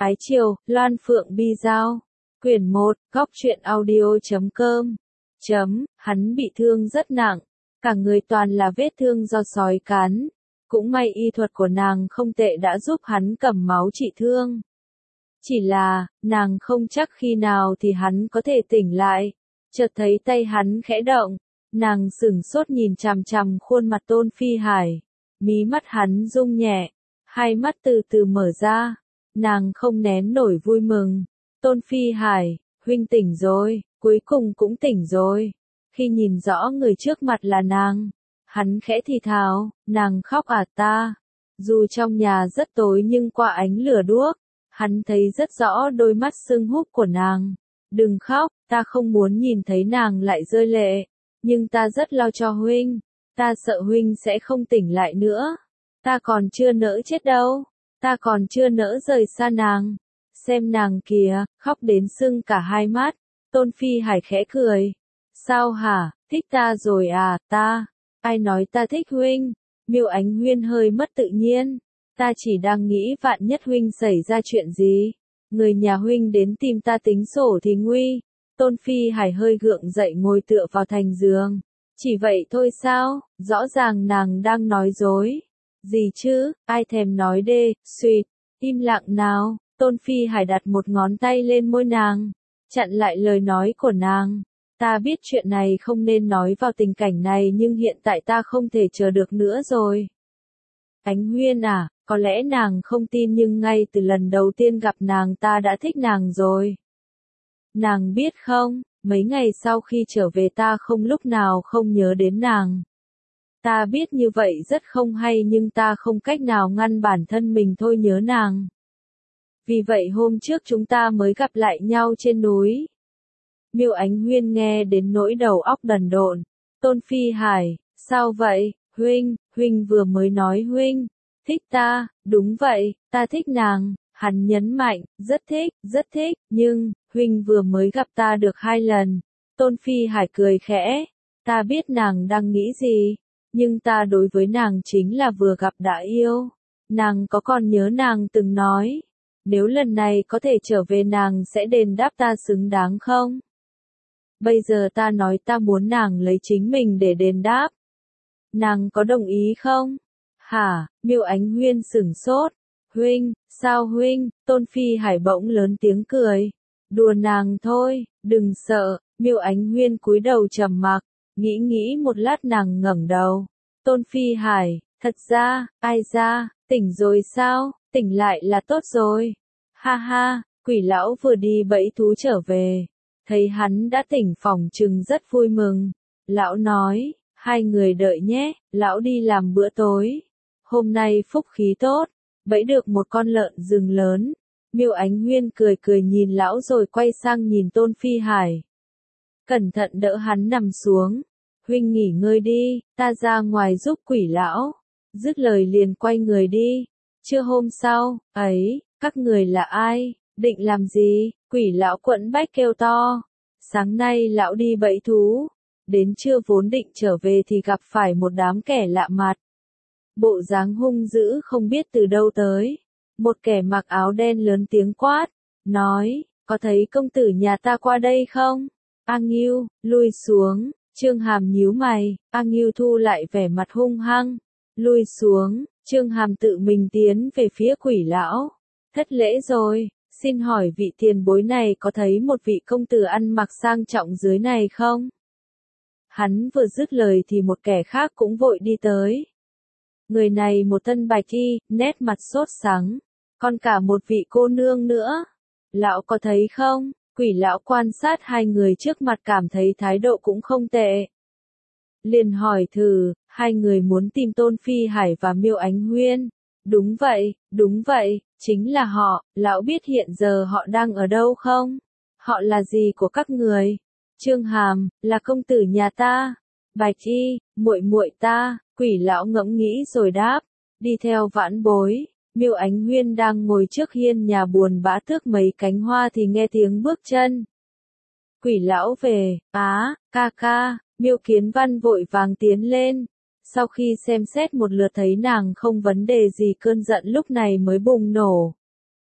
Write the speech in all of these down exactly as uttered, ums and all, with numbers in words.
Ái Triều, Loan Phượng Bi Giao. Quyển một, góc truyện audio chấm com. Chấm, hắn bị thương rất nặng. Cả người toàn là vết thương do sói cắn. Cũng may y thuật của nàng không tệ đã giúp hắn cầm máu trị thương. Chỉ là, nàng không chắc khi nào thì hắn có thể tỉnh lại. Chợt thấy tay hắn khẽ động. Nàng sửng sốt nhìn chằm chằm khuôn mặt Tôn Phi Hải. Mí mắt hắn rung nhẹ. Hai mắt từ từ mở ra. Nàng không nén nổi vui mừng. Tôn Phi Hải, huynh tỉnh rồi, cuối cùng cũng tỉnh rồi. Khi nhìn rõ người trước mặt là nàng, hắn khẽ thì thào, nàng khóc à ta. Dù trong nhà rất tối nhưng qua ánh lửa đuốc, hắn thấy rất rõ đôi mắt sưng húp của nàng. Đừng khóc, ta không muốn nhìn thấy nàng lại rơi lệ. Nhưng ta rất lo cho huynh, ta sợ huynh sẽ không tỉnh lại nữa. Ta còn chưa nỡ chết đâu, ta còn chưa nỡ rời xa nàng. Xem nàng kìa, khóc đến sưng cả hai mắt. Tôn Phi Hải khẽ cười. Sao hả, thích ta rồi à, ta? Ai nói ta thích huynh? Miêu Ánh Huyên hơi mất tự nhiên. Ta chỉ đang nghĩ vạn nhất huynh xảy ra chuyện gì. Người nhà huynh đến tìm ta tính sổ thì nguy. Tôn Phi Hải hơi gượng dậy ngồi tựa vào thành giường. Chỉ vậy thôi sao, rõ ràng nàng đang nói dối. Gì chứ, ai thèm nói đê, suýt, im lặng nào. Tôn Phi Hải đặt một ngón tay lên môi nàng, chặn lại lời nói của nàng. Ta biết chuyện này không nên nói vào tình cảnh này nhưng hiện tại ta không thể chờ được nữa rồi. Ánh Huyên à, có lẽ nàng không tin nhưng ngay từ lần đầu tiên gặp nàng ta đã thích nàng rồi. Nàng biết không, mấy ngày sau khi trở về ta không lúc nào không nhớ đến nàng. Ta biết như vậy rất không hay nhưng ta không cách nào ngăn bản thân mình thôi nhớ nàng. Vì vậy hôm trước chúng ta mới gặp lại nhau trên núi. Miêu Ánh Huyên nghe đến nỗi đầu óc đần độn. Tôn Phi Hải, sao vậy, huynh, huynh vừa mới nói huynh, thích ta, đúng vậy, ta thích nàng, hắn nhấn mạnh, rất thích, rất thích, nhưng, huynh vừa mới gặp ta được hai lần. Tôn Phi Hải cười khẽ, ta biết nàng đang nghĩ gì, nhưng ta đối với nàng chính là vừa gặp đã yêu. Nàng có còn nhớ nàng từng nói, nếu lần này có thể trở về nàng sẽ đền đáp ta xứng đáng không? Bây giờ ta nói ta muốn nàng lấy chính mình để đền đáp. Nàng có đồng ý không? Hả, Miêu Ánh Huyên sửng sốt. Huynh, sao huynh? Tôn Phi Hải bỗng lớn tiếng cười. Đùa nàng thôi, đừng sợ. Miêu Ánh Huyên cúi đầu trầm mặc, nghĩ nghĩ một lát nàng ngẩng đầu. Tôn Phi Hải, thật ra, ai ra, tỉnh rồi sao? Tỉnh lại là tốt rồi. Ha ha, Quỷ lão vừa đi bẫy thú trở về. Thấy hắn đã tỉnh phòng trừng rất vui mừng. Lão nói, hai người đợi nhé, lão đi làm bữa tối. Hôm nay phúc khí tốt, bẫy được một con lợn rừng lớn. Miêu Ánh Huyên cười cười nhìn lão rồi quay sang nhìn Tôn Phi Hải. Cẩn thận đỡ hắn nằm xuống. Huynh nghỉ ngơi đi, ta ra ngoài giúp Quỷ lão. Dứt lời liền quay người đi. Trưa hôm sau, ấy, các người là ai, định làm gì? Quỷ lão quẫn bách kêu to. Sáng nay lão đi bẫy thú. Đến trưa vốn định trở về thì gặp phải một đám kẻ lạ mặt. Bộ dáng hung dữ không biết từ đâu tới. Một kẻ mặc áo đen lớn tiếng quát. Nói, có thấy công tử nhà ta qua đây không? A Ngưu, lui xuống. Trương Hàm nhíu mày. A Ngưu thu lại vẻ mặt hung hăng. Lui xuống. Trương Hàm tự mình tiến về phía Quỷ lão. Thất lễ rồi, xin hỏi vị tiền bối này có thấy một vị công tử ăn mặc sang trọng dưới này không? Hắn vừa dứt lời thì một kẻ khác cũng vội đi tới. Người này một thân bạch y, nét mặt sốt sắng, còn cả một vị cô nương nữa. Lão có thấy không? Quỷ lão quan sát hai người trước mặt cảm thấy thái độ cũng không tệ. Liền hỏi thử, hai người muốn tìm Tôn Phi Hải và Miêu Ánh Huyên. Đúng vậy, đúng vậy, chính là họ, lão biết hiện giờ họ đang ở đâu không? Họ là gì của các người? Trương Hàm, là công tử nhà ta. Bạch y, muội muội ta. Quỷ lão ngẫm nghĩ rồi đáp, đi theo vãn bối. Miêu Ánh Huyên đang ngồi trước hiên nhà buồn bã tước mấy cánh hoa thì nghe tiếng bước chân. Quỷ lão về, á, ca ca. Miêu Kiến Văn vội vàng tiến lên. Sau khi xem xét một lượt thấy nàng không vấn đề gì cơn giận lúc này mới bùng nổ.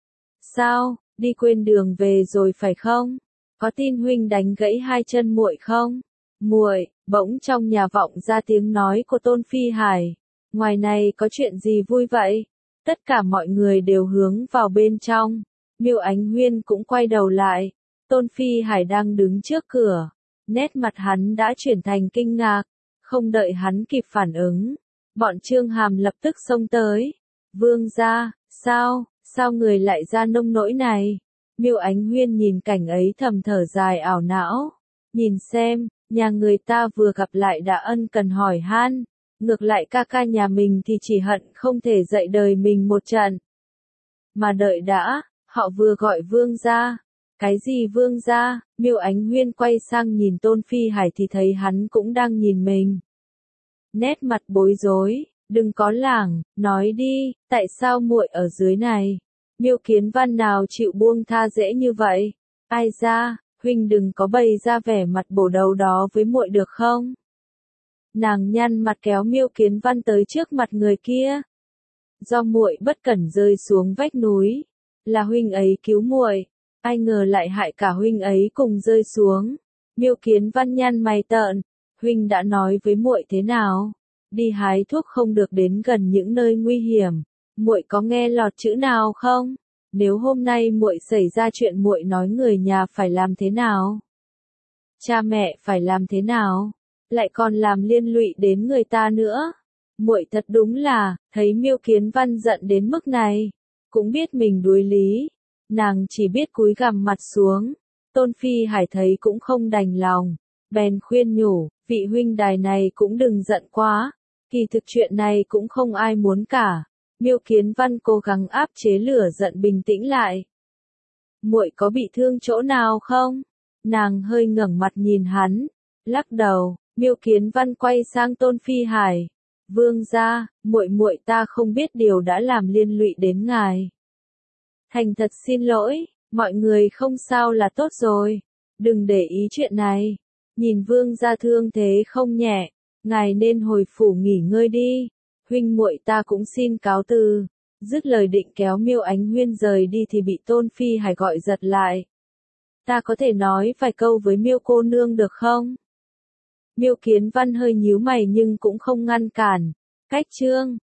Sao, đi quên đường về rồi phải không? Có tin huynh đánh gãy hai chân muội không? Muội, bỗng trong nhà vọng ra tiếng nói của Tôn Phi Hải. Ngoài này có chuyện gì vui vậy? Tất cả mọi người đều hướng vào bên trong. Miêu Ánh Huyên cũng quay đầu lại. Tôn Phi Hải đang đứng trước cửa. Nét mặt hắn đã chuyển thành kinh ngạc. Không đợi hắn kịp phản ứng. Bọn Trương Hàm lập tức xông tới. Vương gia, sao, sao người lại ra nông nỗi này? Miêu Ánh Huyên nhìn cảnh ấy thầm thở dài ảo não. Nhìn xem, nhà người ta vừa gặp lại đã ân cần hỏi han. Ngược lại ca ca nhà mình thì chỉ hận không thể dạy đời mình một trận. Mà đợi đã, họ vừa gọi vương gia. Cái gì vương gia? Miêu Ánh Huyên quay sang nhìn Tôn Phi Hải thì thấy hắn cũng đang nhìn mình. Nét mặt bối rối, đừng có lảng, nói đi, tại sao muội ở dưới này? Miêu Kiến Văn nào chịu buông tha dễ như vậy? Ai ra, huynh đừng có bày ra vẻ mặt bổ đầu đó với muội được không? Nàng nhăn mặt kéo Miêu Kiến Văn tới trước mặt người kia. Do muội bất cẩn rơi xuống vách núi, là huynh ấy cứu muội, ai ngờ lại hại cả huynh ấy cùng rơi xuống. Miêu Kiến Văn nhăn mày tợn, huynh đã nói với muội thế nào? Đi hái thuốc không được đến gần những nơi nguy hiểm. Muội có nghe lọt chữ nào không? Nếu hôm nay muội xảy ra chuyện muội nói người nhà phải làm thế nào? Cha mẹ phải làm thế nào? Lại còn làm liên lụy đến người ta nữa. Muội thật đúng là, thấy Miêu Kiến Văn giận đến mức này, cũng biết mình đuối lý, nàng chỉ biết cúi gằm mặt xuống. Tôn Phi Hải thấy cũng không đành lòng, bèn khuyên nhủ, vị huynh đài này cũng đừng giận quá, kỳ thực chuyện này cũng không ai muốn cả. Miêu Kiến Văn cố gắng áp chế lửa giận bình tĩnh lại. Muội có bị thương chỗ nào không? Nàng hơi ngẩng mặt nhìn hắn, lắc đầu. Miêu Kiến Văn quay sang Tôn Phi Hải. Vương gia, muội muội ta không biết điều đã làm liên lụy đến ngài. Thành thật xin lỗi, mọi người không sao là tốt rồi. Đừng để ý chuyện này. Nhìn vương gia thương thế không nhẹ, ngài nên hồi phủ nghỉ ngơi đi. Huynh muội ta cũng xin cáo từ. Dứt lời định kéo Miêu Ánh Huyên rời đi thì bị Tôn Phi Hải gọi giật lại. Ta có thể nói vài câu với Miêu cô nương được không? Miêu Kiến Văn hơi nhíu mày nhưng cũng không ngăn cản. Cách chương